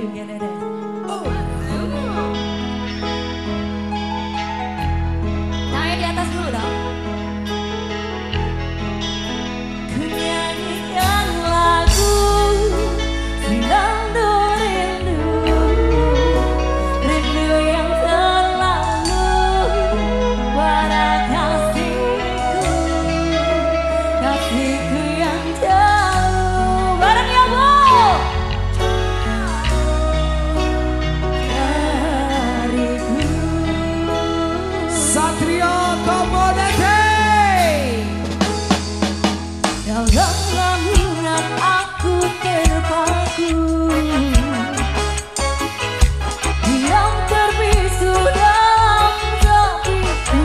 Gini deh. Tangannya di atas dulu dong. Ku nyanyikan lagu Senandung rindu, rindu yang terlalu pada kasihku, kasihku yang jauh. Bareng ya Bu. Satrio Komodate. Dalam lamunan aku terpaku, diam terbisu dalam sepiku.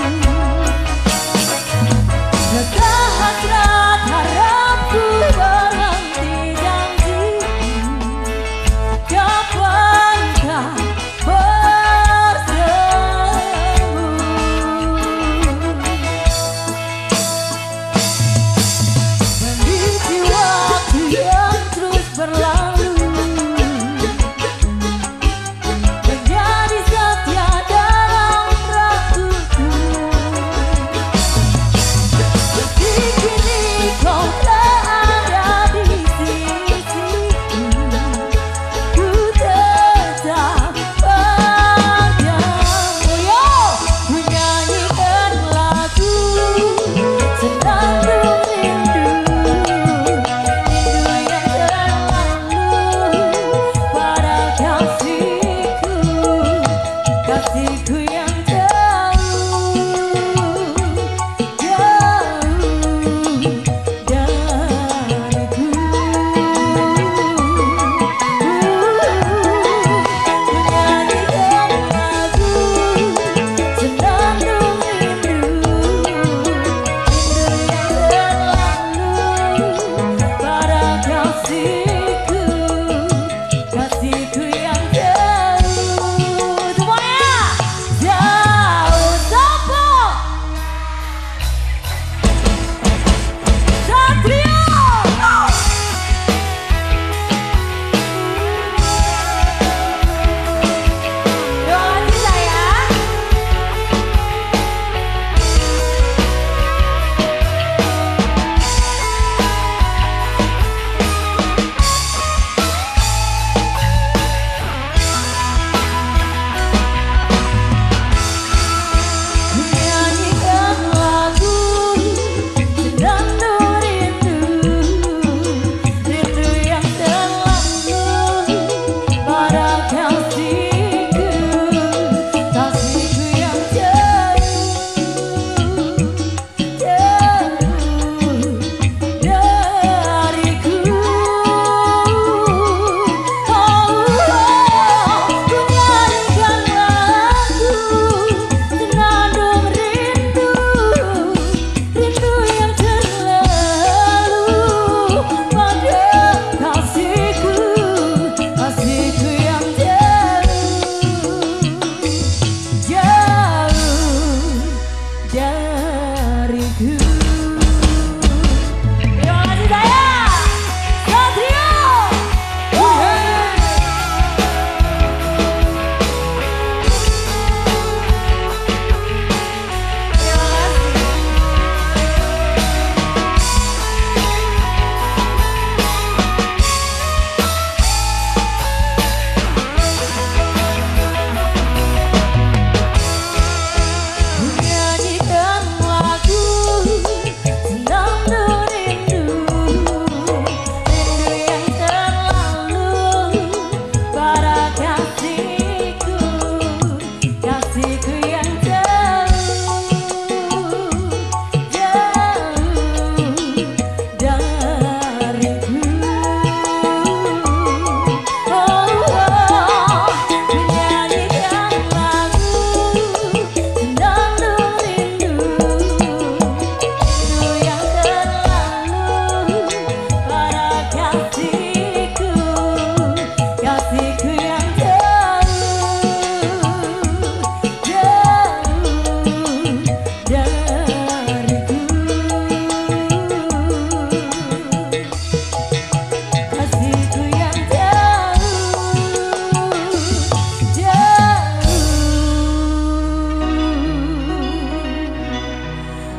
Rasa hasrat harapku berhenti janjiku, kapankah bersemu. Mendidih waktu yang terus berlalu, menjadi setia dalam raguku. Meski kini kau tak ada di sisiku, ku tetap padamu. Yo, ku nyanyikan lagu Senandung rindu, rindu yang terlalu pada kasihku, kasihku yang jauh, jauh dariku. Ku nyanyikan lagu Senandung rindu, rindu yang terlalu pada kasihku, kasihku yang jauh. Semuanya jauh. Sopo Satrio. Doa kita ya.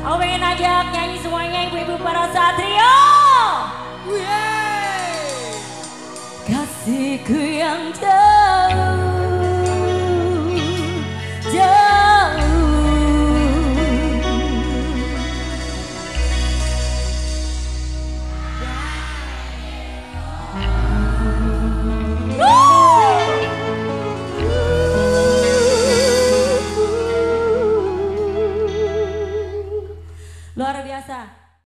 Aku pengen ajak nyanyi semuanya ibu-ibu para satria. Kasihku yang